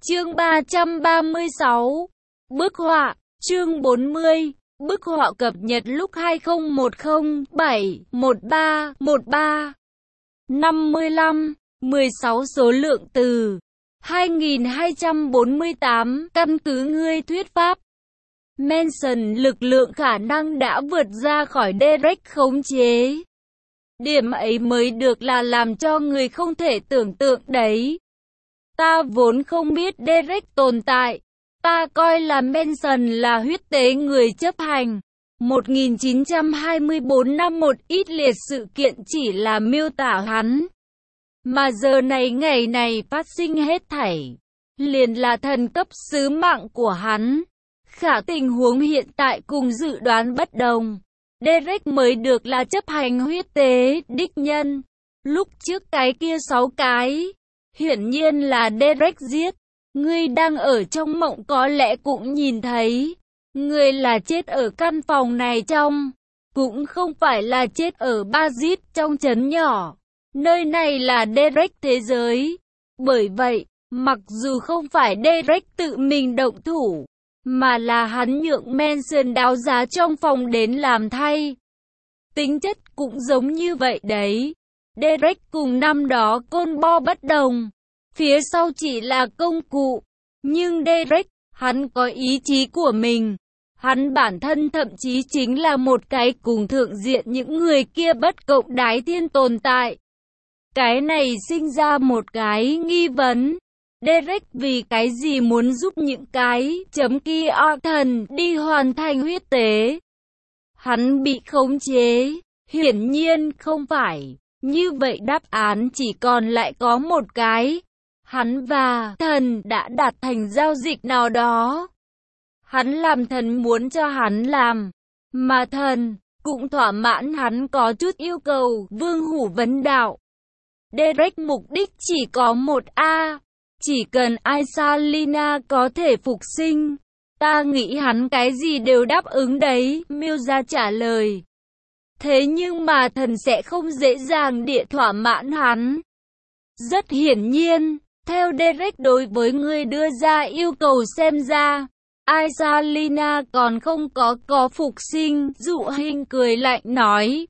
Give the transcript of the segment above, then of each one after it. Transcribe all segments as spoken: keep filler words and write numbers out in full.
Chương ba trăm ba mươi sáu. Bức họa, chương bốn mươi. Bức họa cập nhật lúc hai không một không bảy một ba một ba. năm mươi lăm, mười sáu số lượng từ. hai nghìn hai trăm bốn mươi tám, căn cứ ngươi thuyết pháp. Manson lực lượng khả năng đã vượt ra khỏi Derek khống chế. Điểm ấy mới được là làm cho người không thể tưởng tượng đấy. Ta vốn không biết Derek tồn tại. Ta coi là Manson là huyết tế người chấp hành. một nghìn chín trăm hai mươi tư năm một ít liệt sự kiện chỉ là miêu tả hắn. Mà giờ này ngày này phát sinh hết thảy. Liền là thần cấp sứ mạng của hắn. Khả tình huống hiện tại cùng dự đoán bất đồng. Derek mới được là chấp hành huyết tế đích nhân. Lúc trước cái kia sáu cái. Hiển nhiên là Derek giết. Ngươi đang ở trong mộng có lẽ cũng nhìn thấy. Ngươi là chết ở căn phòng này trong. Cũng không phải là chết ở Bazit trong trấn nhỏ. Nơi này là Derek thế giới. Bởi vậy, mặc dù không phải Derek tự mình động thủ, mà là hắn nhượng Manson đáo giá trong phòng đến làm thay. Tính chất cũng giống như vậy đấy. Derek cùng năm đó côn bo bất đồng. Phía sau chỉ là công cụ. Nhưng Derek, hắn có ý chí của mình. Hắn bản thân thậm chí chính là một cái cùng thượng diện những người kia bất cộng đái thiên tồn tại. Cái này sinh ra một cái nghi vấn. Derek vì cái gì muốn giúp những cái chấm kia thần đi hoàn thành huyết tế? Hắn bị khống chế. Hiển nhiên không phải. Như vậy đáp án chỉ còn lại có một cái. Hắn và thần đã đạt thành giao dịch nào đó. Hắn làm thần muốn cho hắn làm. Mà thần cũng thỏa mãn hắn có chút yêu cầu. Vương Hủ vấn đạo. Derek mục đích chỉ có một A. Chỉ cần Isalina có thể phục sinh. Ta nghĩ hắn cái gì đều đáp ứng đấy. Miêu gia trả lời. Thế nhưng mà thần sẽ không dễ dàng địa thỏa mãn hắn. Rất hiển nhiên. Theo Derek đối với người đưa ra yêu cầu xem ra, Isalina còn không có có phục sinh. Dụ Hình cười lạnh nói.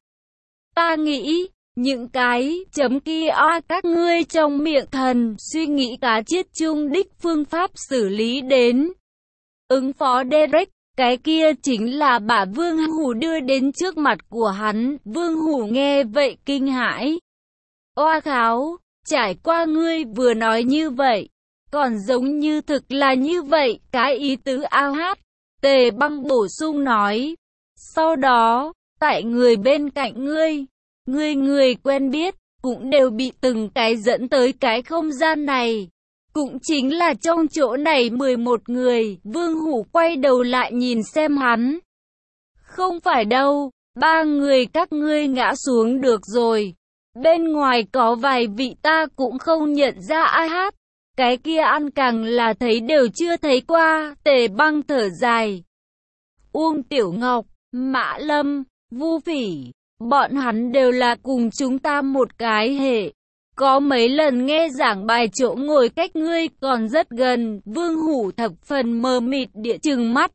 Ta nghĩ, những cái chấm kia các ngươi trong miệng thần suy nghĩ cá chết chung đích phương pháp xử lý đến. Ứng phó Derek, cái kia chính là bà Vương Hủ đưa đến trước mặt của hắn. Vương Hủ nghe vậy kinh hãi. Oa kháo! Trải qua ngươi vừa nói như vậy, còn giống như thực là như vậy, cái ý tứ ao hát. Tề Băng bổ sung nói. Sau đó, tại người bên cạnh ngươi, ngươi người quen biết, cũng đều bị từng cái dẫn tới cái không gian này. Cũng chính là trong chỗ này mười một người. Vương Hủ quay đầu lại nhìn xem hắn. Không phải đâu, ba người các ngươi ngã xuống được rồi. Bên ngoài có vài vị ta cũng không nhận ra ai hát. Cái kia ăn càng là thấy đều chưa thấy qua. Tề Băng thở dài. Uông Tiểu Ngọc, Mã Lâm, Vu Phỉ, bọn hắn đều là cùng chúng ta một cái hệ. Có mấy lần nghe giảng bài chỗ ngồi cách ngươi còn rất gần. Vương Hủ thập phần mờ mịt địa chừng mắt.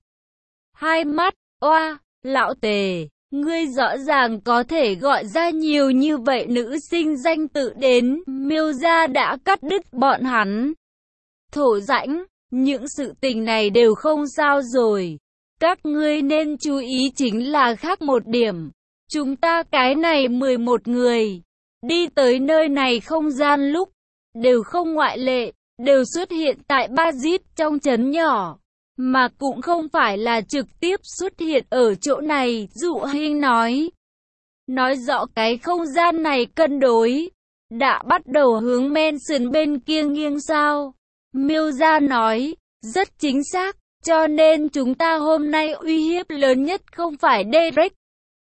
Hai mắt, oa, lão Tề. Ngươi rõ ràng có thể gọi ra nhiều như vậy nữ sinh danh tự đến. Miêu gia đã cắt đứt bọn hắn. Thổ rãnh, những sự tình này đều không sao rồi. Các ngươi nên chú ý chính là khác một điểm. Chúng ta cái này mười một người. Đi tới nơi này không gian lúc. Đều không ngoại lệ. Đều xuất hiện tại Bazit trong trấn nhỏ. Mà cũng không phải là trực tiếp xuất hiện ở chỗ này. Dụ Hình nói. Nói rõ cái không gian này cân đối. Đã bắt đầu hướng Manson bên kia nghiêng sao. Miêu gia nói. Rất chính xác. Cho nên chúng ta hôm nay uy hiếp lớn nhất không phải Derek.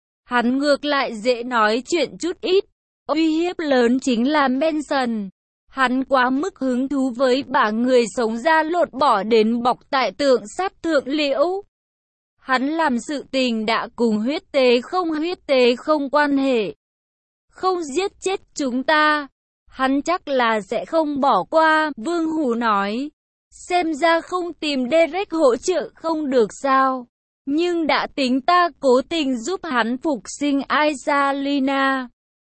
Hắn ngược lại dễ nói chuyện chút ít. Uy hiếp lớn chính là Manson. Hắn quá mức hứng thú với bả người sống ra lột bỏ đến bọc tại tượng sắt thượng liễu. Hắn làm sự tình đã cùng huyết tế không huyết tế không quan hệ. Không giết chết chúng ta, hắn chắc là sẽ không bỏ qua. Vương Hủ nói. xem ra không tìm Derek hỗ trợ không được sao. Nhưng đã tính ta cố tình giúp hắn phục sinh Izalina.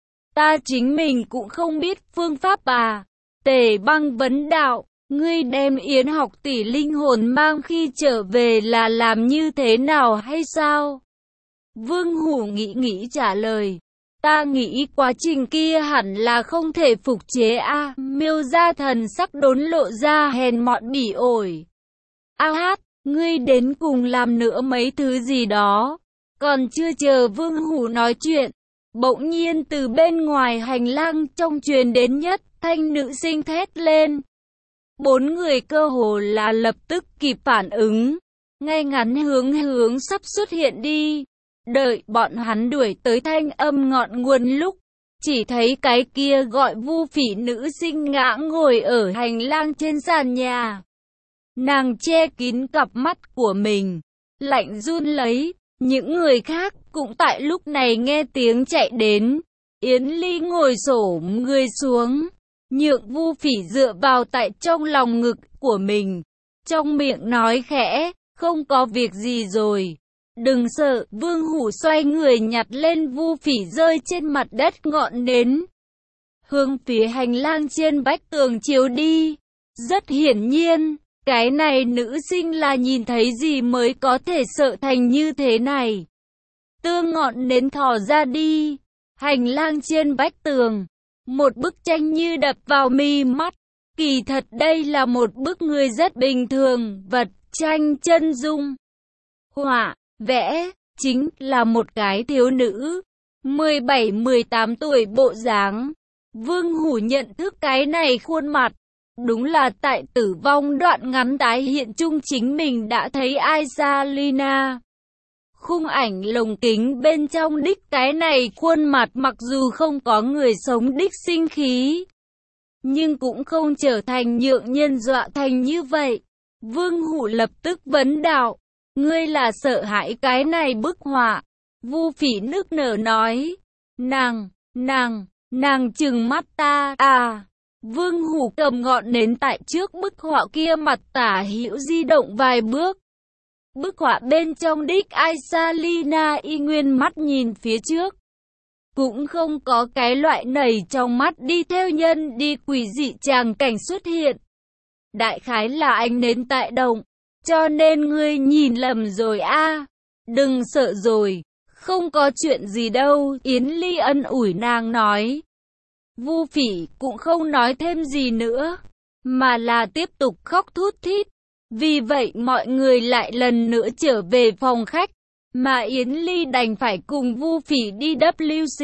Ta chính mình cũng không biết phương pháp à. Tề Băng vấn đạo, ngươi đem Yến học tỷ linh hồn mang khi trở về là làm như thế nào hay sao? Vương Hủ nghĩ nghĩ trả lời. Ta nghĩ quá trình kia hẳn là không thể phục chế a. À, Miêu gia thần sắc đốn lộ ra hèn mọn bỉ ổi. A hát, ngươi đến cùng làm nữa mấy thứ gì đó. Còn chưa chờ Vương Hủ nói chuyện, bỗng nhiên từ bên ngoài hành lang trong truyền đến nhất thanh nữ sinh thét lên. Bốn người cơ hồ là lập tức kịp phản ứng, ngay ngắn hướng hướng sắp xuất hiện đi. Đợi bọn hắn đuổi tới thanh âm ngọn nguồn lúc, chỉ thấy cái kia gọi Vu Phỉ nữ sinh ngã ngồi ở hành lang trên sàn nhà. Nàng che kín cặp mắt của mình, lạnh run lấy. Những người khác cũng tại lúc này nghe tiếng chạy đến. Yến Ly ngồi xổm người xuống, nhượng Vu Phỉ dựa vào tại trong lòng ngực của mình, trong miệng nói khẽ, không có việc gì rồi. Đừng sợ. Vương Hủ xoay người nhặt lên Vu Phỉ rơi trên mặt đất ngọn nến, hướng phía hành lang trên vách tường chiếu đi. Rất hiển nhiên, cái này nữ sinh là nhìn thấy gì mới có thể sợ thành như thế này. Tương ngọn nến thò ra đi, hành lang trên vách tường, một bức tranh như đập vào mi mắt. Kỳ thật đây là một bức người rất bình thường, vật tranh chân dung. Họa, vẽ, chính là một cái thiếu nữ, mười bảy mười tám tuổi bộ dáng. Vương Hủ nhận thức cái này khuôn mặt. Đúng là tại tử vong đoạn ngắn tái hiện chung chính mình đã thấy Izalina. Khung ảnh lồng kính bên trong đích cái này khuôn mặt mặc dù không có người sống đích sinh khí, nhưng cũng không trở thành nhượng nhân dọa thành như vậy. Vương Hủ lập tức vấn đạo, ngươi là sợ hãi cái này bức họa? Vu Phỉ nức nở nói, nàng, nàng, nàng trừng mắt ta à. Vương Hủ cầm ngọn nến tại trước bức họa kia mặt tả hữu di động vài bước. Bức họa bên trong đích Izalina y nguyên mắt nhìn phía trước, cũng không có cái loại nảy trong mắt đi theo nhân đi quỷ dị tràng cảnh xuất hiện. Đại khái là ánh nến tại động, cho nên ngươi nhìn lầm rồi a. À. Đừng sợ rồi, không có chuyện gì đâu. Yến Ly ân ủi nàng nói. Vu Phỉ cũng không nói thêm gì nữa, mà là tiếp tục khóc thút thít. Vì vậy mọi người lại lần nữa trở về phòng khách, mà Yến Ly đành phải cùng Vu Phỉ đi W C.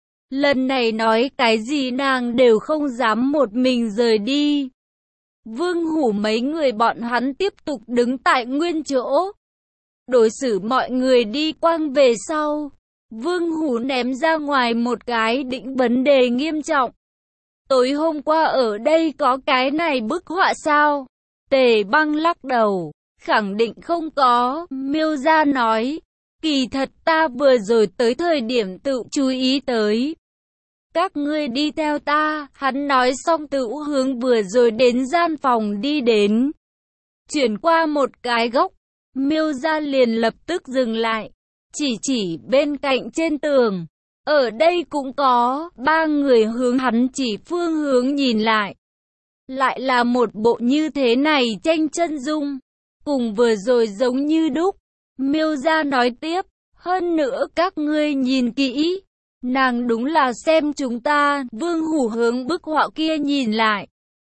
Lần này nói cái gì nàng đều không dám một mình rời đi. Vương Hủ mấy người bọn hắn tiếp tục đứng tại nguyên chỗ, đối xử mọi người đi quang về sau. Vương Hủ ném ra ngoài một cái định vấn đề nghiêm trọng. Tối hôm qua ở đây có cái này bức họa sao? Tề Băng lắc đầu, khẳng định không có. Miêu gia nói, kỳ thật ta vừa rồi tới thời điểm tự chú ý tới. Các ngươi đi theo ta. Hắn nói xong tự hướng vừa rồi đến gian phòng đi đến. Chuyển qua một cái góc, Miêu gia liền lập tức dừng lại, chỉ chỉ bên cạnh trên tường. Ở đây cũng có. Ba người hướng hắn chỉ phương hướng nhìn lại. Lại là một bộ như thế này tranh chân dung, cùng vừa rồi giống như đúc. Miêu gia nói tiếp, hơn nữa các ngươi nhìn kỹ, nàng đúng là xem chúng ta. Vương Hủ hướng bức họa kia nhìn lại.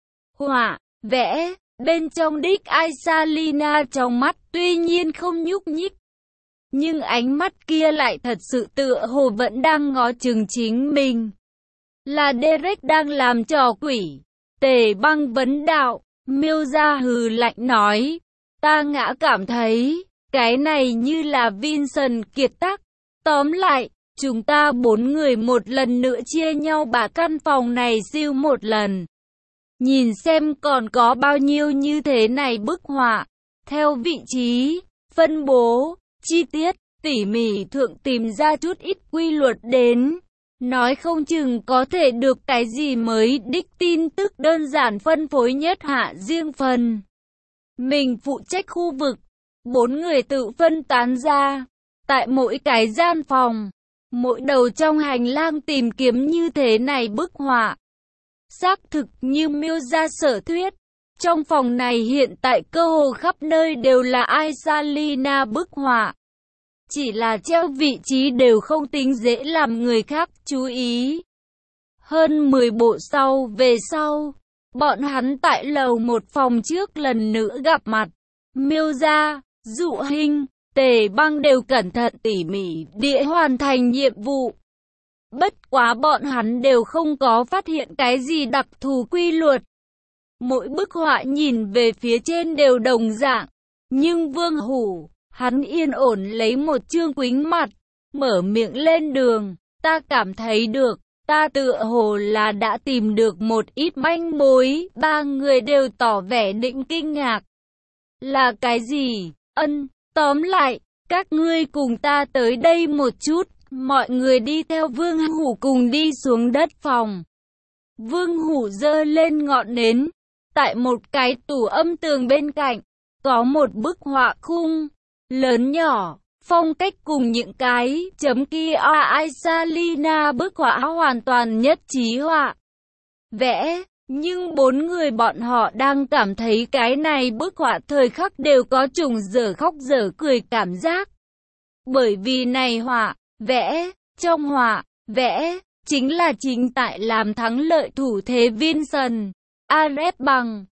Họa, vẽ, bên trong đích Izalina trong mắt tuy nhiên không nhúc nhích, nhưng ánh mắt kia lại thật sự tựa hồ vẫn đang ngó chừng chính mình. Là Derek đang làm trò quỷ. Tề Băng vấn đạo. Miêu gia hừ lạnh nói, ta ngã cảm thấy cái này như là Vincent kiệt tác. Tóm lại, chúng ta bốn người một lần nữa chia nhau把căn phòng này siêu một lần, nhìn xem còn có bao nhiêu như thế này bức họa, theo vị trí, phân bố, chi tiết, tỉ mỉ thượng tìm ra chút ít quy luật đến. Nói không chừng có thể được cái gì mới đích tin tức đơn giản phân phối nhất hạ riêng phần. mình phụ trách khu vực. Bốn người tự phân tán ra, tại mỗi cái gian phòng, mỗi đầu trong hành lang tìm kiếm như thế này bức họa. Xác thực như miêu ra sở thuyết, trong phòng này hiện tại cơ hồ khắp nơi đều là Aisalina bức họa. Chỉ là treo vị trí đều không tính dễ làm người khác chú ý. Hơn mười bộ sau về sau, bọn hắn tại lầu một phòng trước lần nữa gặp mặt. Miêu gia, Dụ Hinh, Tề Băng đều cẩn thận tỉ mỉ địa hoàn thành nhiệm vụ. Bất quá bọn hắn đều không có phát hiện cái gì đặc thù quy luật. Mỗi bức họa nhìn về phía trên đều đồng dạng. Nhưng Vương Hủ, hắn yên ổn lấy một chương quýnh mặt, mở miệng lên đường. Ta cảm thấy được, ta tựa hồ là đã tìm được một ít manh mối. Ba người đều tỏ vẻ định kinh ngạc. Là cái gì? Ân, tóm lại, các ngươi cùng ta tới đây một chút. Mọi người đi theo Vương Hủ cùng đi xuống đất phòng. Vương Hủ giơ lên ngọn nến. Tại một cái tủ âm tường bên cạnh, có một bức họa khung, lớn nhỏ, phong cách cùng những cái chấm kia Aisalina bức họa hoàn toàn nhất trí họa. Vẽ, nhưng bốn người bọn họ đang cảm thấy cái này bức họa thời khắc đều có trùng dở khóc dở cười cảm giác. Bởi vì này họa, vẽ, trong họa, vẽ, chính là chính tại làm thắng lợi thủ thế Vincent Ares bằng.